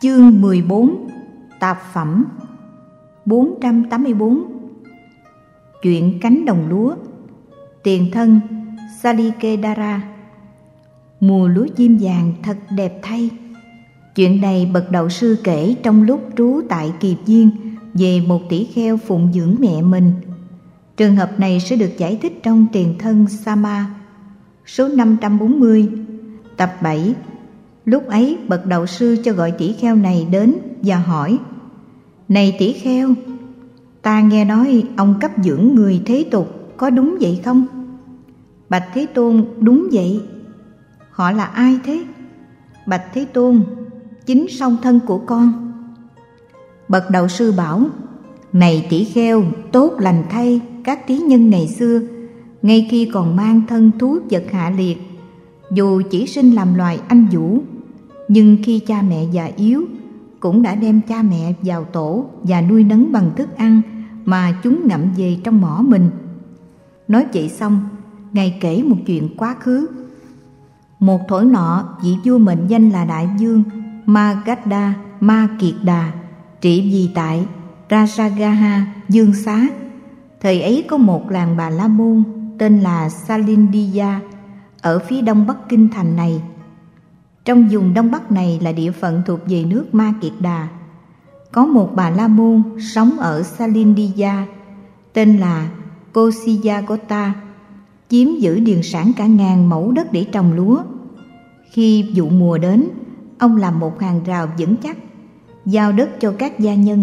Chương 14 Tạp phẩm 484 Chuyện cánh đồng lúa. Tiền thân Salikedara. Mùa lúa chim vàng thật đẹp thay. Chuyện này bậc đạo sư kể trong lúc trú tại Kiệp Diên về một tỷ kheo phụng dưỡng mẹ mình. Trường hợp này sẽ được giải thích trong Tiền thân Sama số 540 tập 7. Lúc ấy bậc đạo sư cho gọi tỷ kheo này đến và hỏi: Này tỷ kheo, ta nghe nói ông cấp dưỡng người thế tục, có đúng vậy không? Bạch Thế Tôn: Đúng vậy. Họ là ai thế? Bạch Thế Tôn: Chính song thân của con. Bậc đạo sư bảo: Này tỷ kheo, tốt lành thay, các tí nhân ngày xưa, ngay khi còn mang thân thú vật hạ liệt, dù chỉ sinh làm loài anh vũ, nhưng khi cha mẹ già yếu, cũng đã đem cha mẹ vào tổ và nuôi nấng bằng thức ăn mà chúng ngậm về trong mỏ mình. Nói vậy xong, Ngài kể một chuyện quá khứ. Một thuở nọ, vị vua mệnh danh là Đại Vương Magadha Ma Kiệt Đà trị vì tại Rajagaha Dương Xá. Thời ấy có một làng Bà La Môn tên là Salindiya ở phía đông bắc kinh thành này. Trong vùng đông bắc này là địa phận thuộc về nước Ma Kiệt Đà. Có một Bà La Môn sống ở Salindiya tên là Kosiyagota, chiếm giữ điền sản cả 1000 mẫu đất để trồng lúa. Khi vụ mùa đến, ông làm một hàng rào vững chắc, giao đất cho các gia nhân.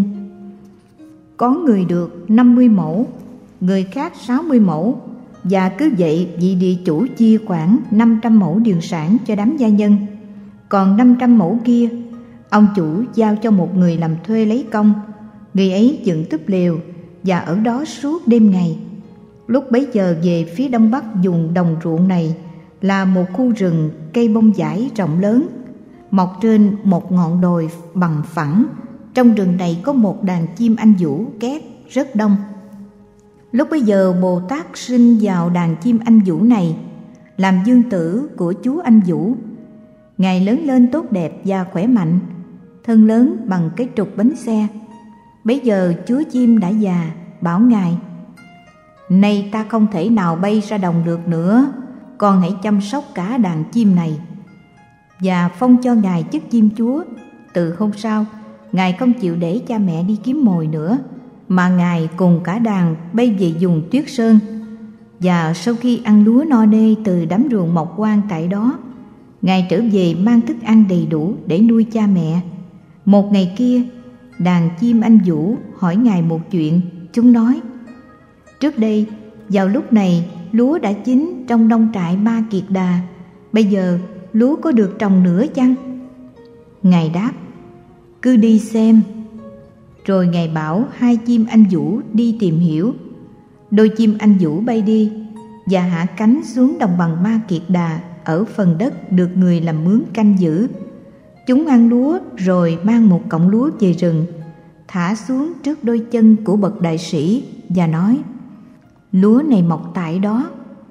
Có người được 50 mẫu, người khác 60 mẫu, và cứ vậy vị địa chủ chia khoảng 500 mẫu điền sản cho đám gia nhân. Còn 500 mẫu kia, ông chủ giao cho một người làm thuê lấy công. Người ấy dựng túp lều và ở đó suốt đêm ngày. Lúc bấy giờ về phía đông bắc vùng đồng ruộng này là một khu rừng cây bông vải rộng lớn, mọc trên một ngọn đồi bằng phẳng. Trong rừng này có một đàn chim anh vũ két rất đông. Lúc bấy giờ Bồ Tát sinh vào đàn chim anh vũ này, làm dương tử của chú anh vũ. Ngài lớn lên tốt đẹp và khỏe mạnh, thân lớn bằng cái trục bánh xe. Bấy giờ chúa chim đã già, bảo Ngài: Nay ta không thể nào bay ra đồng được nữa, con hãy chăm sóc cả đàn chim này. Và phong cho Ngài chức chim chúa. Từ hôm sau, Ngài không chịu để cha mẹ đi kiếm mồi nữa, mà Ngài cùng cả đàn bay về vùng Tuyết Sơn. Và sau khi ăn lúa no nê từ đám ruộng mọc hoang tại đó, Ngài trở về mang thức ăn đầy đủ để nuôi cha mẹ. Một ngày kia, đàn chim anh vũ hỏi Ngài một chuyện. Chúng nói: Trước đây, vào lúc này, lúa đã chín trong nông trại Ma Kiệt Đà. Bây giờ, lúa có được trồng nữa chăng? Ngài đáp: Cứ đi xem. Rồi Ngài bảo hai chim anh vũ đi tìm hiểu. Đôi chim anh vũ bay đi và hạ cánh xuống đồng bằng Ma Kiệt Đà ở phần đất được người làm mướn canh giữ. Chúng ăn lúa rồi mang một cọng lúa về rừng, thả xuống trước đôi chân của bậc đại sĩ và nói: Lúa này mọc tại đó.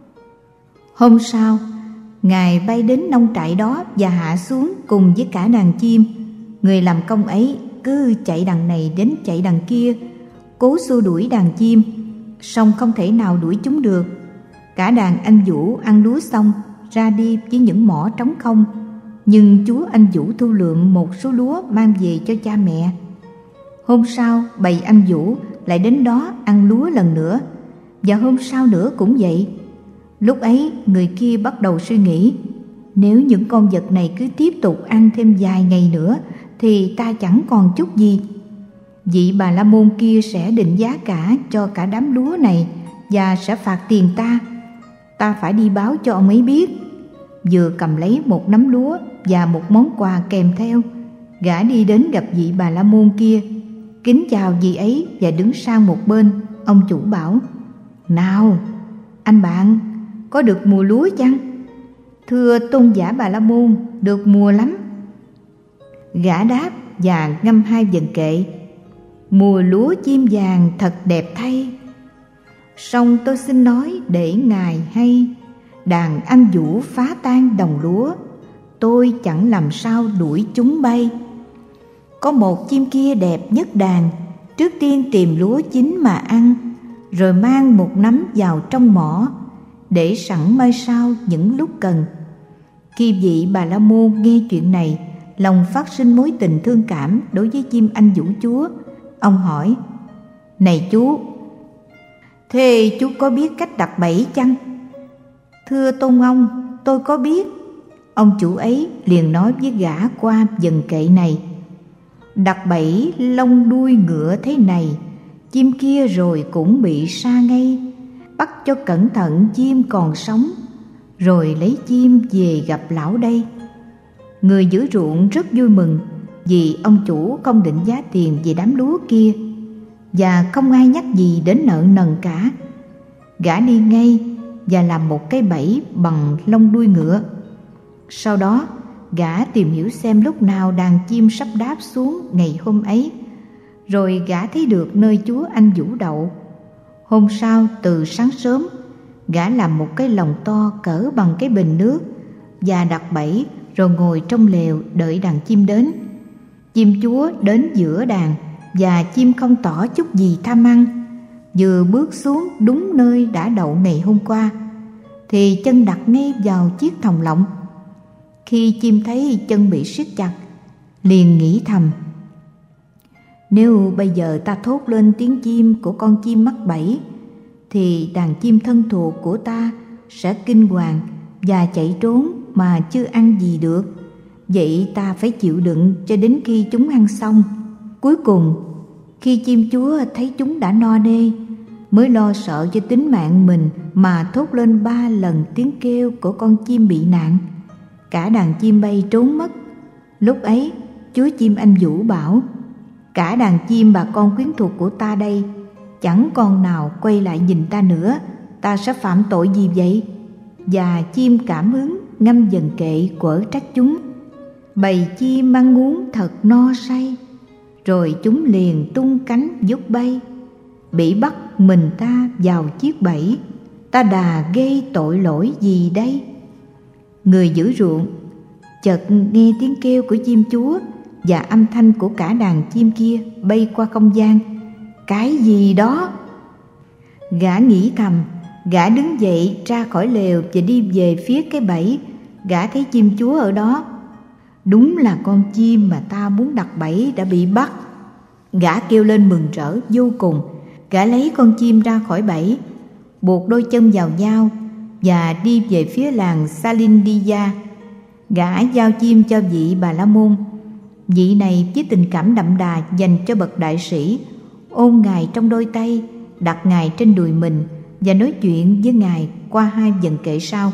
Hôm sau, Ngài bay đến nông trại đó và hạ xuống cùng với cả đàn chim. Người làm công ấy cứ chạy đằng này đến chạy đằng kia, cố xua đuổi đàn chim, song không thể nào đuổi chúng được. Cả đàn anh vũ ăn lúa xong ra đi với những mỏ trống không, nhưng chúa anh vũ thu lượm một số lúa mang về cho cha mẹ. Hôm sau, bầy anh vũ lại đến đó ăn lúa lần nữa, và hôm sau nữa cũng vậy. Lúc ấy người kia bắt đầu suy nghĩ: Nếu những con vật này cứ tiếp tục ăn thêm vài ngày nữa thì ta chẳng còn chút gì. Vị Bà La Môn kia sẽ định giá cả cho cả đám lúa này và sẽ phạt tiền ta. Ta phải đi báo cho ông ấy biết. Vừa cầm lấy một nắm lúa và một món quà kèm theo, gã đi đến gặp vị Bà La Môn kia, kính chào vị ấy và đứng sang một bên. Ông chủ bảo: Nào, anh bạn, có được mùa lúa chăng? Thưa tôn giả Bà La Môn, được mùa lắm. Gã đáp và ngâm hai vần kệ: Mùa lúa chim vàng thật đẹp thay. Song tôi xin nói để Ngài hay, đàn anh vũ phá tan đồng lúa, tôi chẳng làm sao đuổi chúng bay. có một chim kia đẹp nhất đàn, trước tiên tìm lúa chín mà ăn, rồi mang một nắm vào trong mỏ, để sẵn mai sau những lúc cần. Khi vị Bà La Môn nghe chuyện này, lòng phát sinh mối tình thương cảm đối với chim anh vũ chúa. Ông hỏi: Này chú, thế chú có biết cách đặt bẫy chăng? Thưa tôn ông, tôi có biết. Ông chủ ấy liền nói với gã qua dần kệ này: Đặt bẫy lông đuôi ngựa thế này, chim kia rồi cũng bị sa ngay. Bắt cho cẩn thận chim còn sống, rồi lấy chim về gặp lão đây. Người giữ ruộng rất vui mừng, vì ông chủ không định giá tiền về đám lúa kia, và không ai nhắc gì đến nợ nần cả. Gã đi ngay và làm một cái bẫy bằng lông đuôi ngựa. Sau đó gã tìm hiểu xem lúc nào đàn chim sắp đáp xuống ngày hôm ấy, rồi gã thấy được nơi chúa anh vũ đậu. Hôm sau từ sáng sớm, gã làm một cái lồng to cỡ bằng cái bình nước và đặt bẫy, rồi ngồi trong lều đợi đàn chim đến. Chim chúa đến giữa đàn, và chim không tỏ chút gì tham ăn. Vừa bước xuống đúng nơi đã đậu ngày hôm qua, thì chân đặt ngay vào chiếc thòng lọng. Khi chim thấy chân bị siết chặt, liền nghĩ thầm: Nếu bây giờ ta thốt lên tiếng chim của con chim mắc bẫy, thì đàn chim thân thuộc của ta sẽ kinh hoàng và chạy trốn mà chưa ăn gì được. Vậy ta phải chịu đựng cho đến khi chúng ăn xong. Cuối cùng, khi chim chúa thấy chúng đã no nê, mới lo sợ cho tính mạng mình mà thốt lên 3 lần tiếng kêu của con chim bị nạn. Cả đàn chim bay trốn mất. Lúc ấy, chúa chim anh vũ bảo: Cả đàn chim bà con quyến thuộc của ta đây, chẳng con nào quay lại nhìn ta nữa, ta sẽ phạm tội gì vậy? Và chim cảm ứng ngâm dần kệ quở trách chúng. Bầy chim ăn uống thật no say, rồi chúng liền tung cánh vút bay. Bị bắt mình ta vào chiếc bẫy, ta đà gây tội lỗi gì đây? Người giữ ruộng chợt nghe tiếng kêu của chim chúa và âm thanh của cả đàn chim kia bay qua không gian. Cái gì đó? Gã nghĩ thầm. Gã đứng dậy ra khỏi lều và đi về phía cái bẫy. Gã thấy chim chúa ở đó. Đúng là con chim mà ta muốn đặt bẫy đã bị bắt. Gã kêu lên mừng rỡ vô cùng. Gã lấy con chim ra khỏi bẫy, buộc đôi chân vào nhau và đi về phía làng Salindia. Gã giao chim cho vị Bà La Môn. Vị này với tình cảm đậm đà dành cho bậc đại sĩ, ôm ngài trong đôi tay, đặt ngài trên đùi mình và nói chuyện với ngài qua 2 vần kệ sau.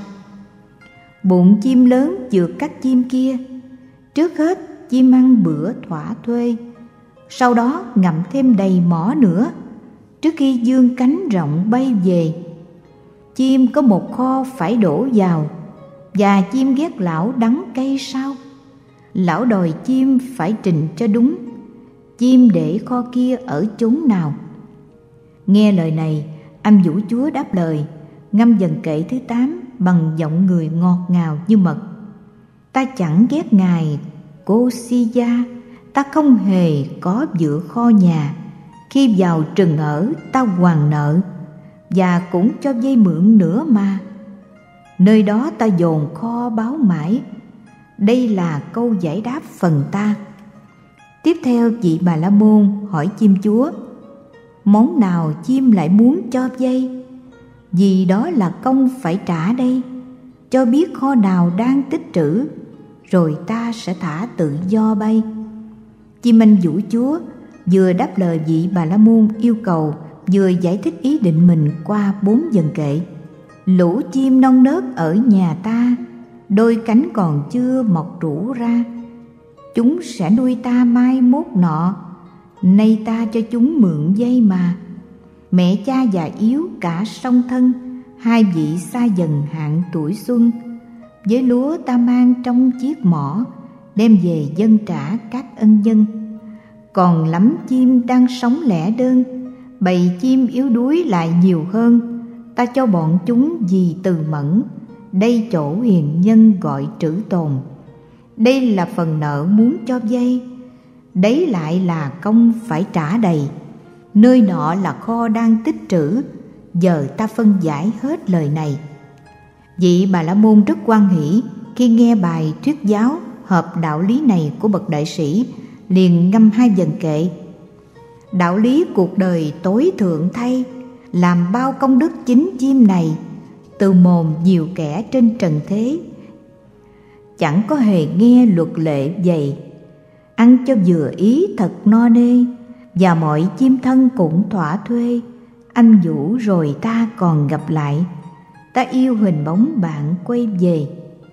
Bụng chim lớn vượt các chim kia. Trước hết chim ăn bữa thỏa thuê, sau đó ngậm thêm đầy mỏ nữa, trước khi dương cánh rộng bay về. Chim có một kho phải đổ vào, và chim ghét lão đắng cay sao? Lão đòi chim phải trình cho đúng. Chim để kho kia ở chốn nào? Nghe lời này, anh vũ chúa đáp lời, ngâm dần kệ thứ 8 bằng giọng người ngọt ngào như mật. Ta chẳng ghét ngài Kosiya, ta không hề có vựa kho nhà. Khi vào trừng ở ta hoàn nợ, và cũng cho vay mượn nữa mà. Nơi đó ta dồn kho báo mãi. Đây là câu giải đáp phần ta. Tiếp theo vị Bà La Môn hỏi chim chúa: Món nào chim lại muốn cho vay? Vì đó là công phải trả đây. Cho biết kho nào đang tích trữ, rồi ta sẽ thả tự do bay. Chim anh vũ chúa vừa đáp lời vị Bà La Môn yêu cầu, vừa giải thích ý định mình qua 4 vần kệ. Lũ chim non nớt ở nhà ta, đôi cánh còn chưa mọc rủ ra. Chúng sẽ nuôi ta mai mốt nọ, nay ta cho chúng mượn dây mà. Mẹ cha già yếu cả song thân, 2 vị xa dần hạn tuổi xuân. Với lúa ta mang trong chiếc mỏ, đem về dâng trả các ân nhân. Còn lắm chim đang sống lẻ đơn, bầy chim yếu đuối lại nhiều hơn. Ta cho bọn chúng vì từ mẫn, đây chỗ hiền nhân gọi trữ tồn. Đây là phần nợ muốn cho vay. đấy lại là công phải trả đầy. Nơi nọ là kho đang tích trữ, giờ ta phân giải hết lời này. Vị Bà La Môn rất hoan hỷ khi nghe bài thuyết giáo hợp đạo lý này của bậc đại sĩ, liền ngâm 2 vần kệ: đạo lý cuộc đời tối thượng thay, làm bao công đức chính chim này, từ mồm nhiều kẻ trên trần thế, chẳng có hề nghe luật lệ dày, ăn cho vừa ý thật no nê, và mọi chim thân cũng thỏa thuê, anh vũ rồi ta còn gặp lại, ta yêu hình bóng bạn quay về.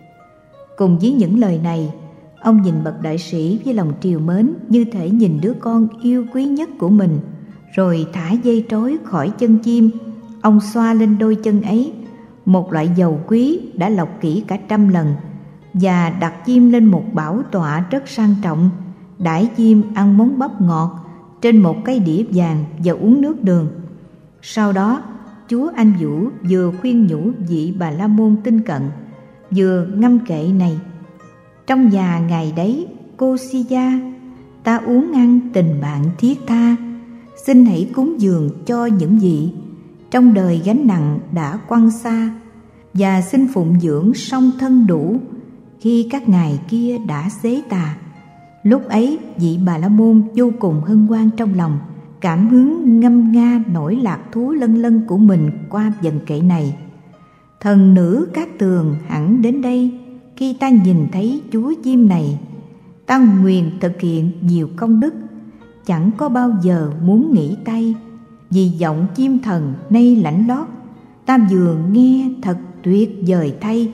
Cùng với những lời này, ông nhìn bậc đại sĩ với lòng trìu mến như thể nhìn đứa con yêu quý nhất của mình, rồi thả dây trói khỏi chân chim. Ông xoa lên đôi chân ấy một loại dầu quý đã lọc kỹ cả 100 lần, và đặt chim lên một bảo tọa rất sang trọng, đãi chim ăn món bắp ngọt trên một cái đĩa vàng và uống nước đường. Sau đó chúa Anh Vũ vừa khuyên nhủ vị Bà La Môn tinh cận, vừa ngâm kệ này: trong nhà ngày đấy cô si gia, ta uống ăn tình bạn thiết tha, xin hãy cúng dường cho những vị trong đời gánh nặng đã quăng xa, và xin phụng dưỡng song thân đủ khi các ngài kia đã xế tà. Lúc ấy vị Bà La Môn vô cùng hân hoan trong lòng, cảm hứng ngâm nga nỗi lạc thú lân lân của mình qua vần kệ này: thần nữ Cát Tường hẳn đến đây, khi ta nhìn thấy chúa chim này, ta nguyện thực hiện nhiều công đức, chẳng có bao giờ muốn nghỉ tay, vì giọng chim thần nay lãnh lót, ta vừa nghe thật tuyệt vời thay.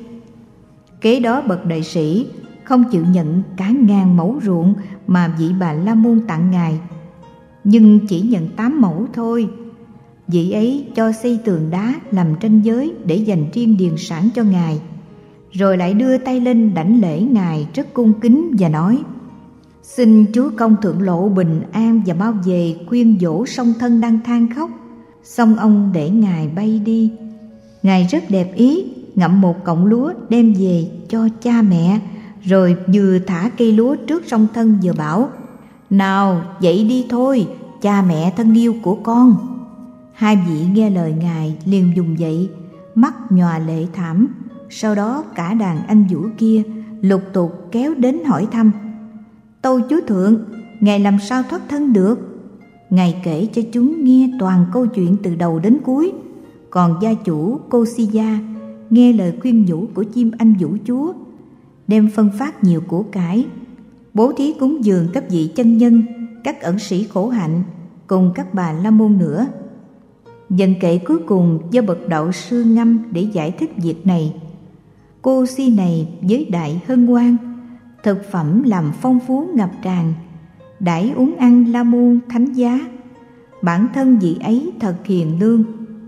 Kế đó bậc đại sĩ không chịu nhận cả 1000 mẫu ruộng mà vị Bà La Môn tặng ngài, nhưng chỉ nhận 8 mẫu thôi. Vị ấy cho xây tường đá làm ranh giới để dành riêng điền sản cho ngài, rồi lại đưa tay lên đảnh lễ ngài rất cung kính và nói: xin chúa công thượng lộ bình an và mau về khuyên dỗ song thân đang than khóc. Xong ông để ngài bay đi. Ngài rất đẹp ý, ngậm một cọng lúa đem về cho cha mẹ, rồi vừa thả cây lúa trước song thân vừa bảo: nào dậy đi thôi, cha mẹ thân yêu của con. Hai vị nghe lời ngài liền dùng dậy, mắt nhòa lệ thảm. Sau đó cả đàn anh vũ kia lục tục kéo đến hỏi thăm: tâu chúa thượng, ngài làm sao thoát thân được? Ngài kể cho chúng nghe toàn câu chuyện từ đầu đến cuối. Còn gia chủ cô si gia nghe lời khuyên nhủ của chim anh vũ chúa, đem phân phát nhiều của cải, bố thí cúng dường các vị chân nhân, các ẩn sĩ khổ hạnh cùng các bà la môn nữa. Dần kệ cuối cùng do bậc đạo sư ngâm để giải thích việc này. Cô si này với đại hân hoan, thực phẩm làm phong phú ngập tràn, đãi uống ăn la môn thánh giá. Bản thân vị ấy thật hiền lương.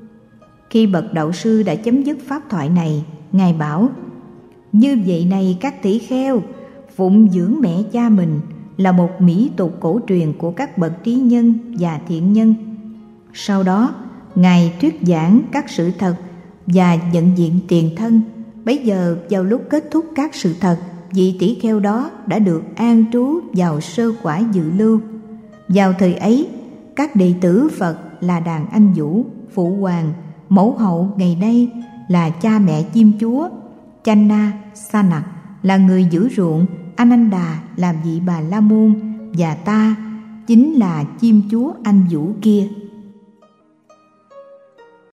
Khi bậc đạo sư đã chấm dứt pháp thoại này, ngài bảo: như vậy này các tỷ kheo, phụng dưỡng mẹ cha mình là một mỹ tục cổ truyền của các bậc trí nhân và thiện nhân. Sau đó ngài thuyết giảng các sự thật và nhận diện tiền thân. Bấy giờ vào lúc kết thúc các sự thật, vị tỷ kheo đó đã được an trú vào sơ quả dự lưu. Vào thời ấy, các đệ tử Phật là đàn anh vũ, phụ hoàng, mẫu hậu ngày nay là cha mẹ chim chúa, Channa Sanak là người giữ ruộng, Ananda là vị bà la môn, và ta chính là chim chúa anh vũ kia.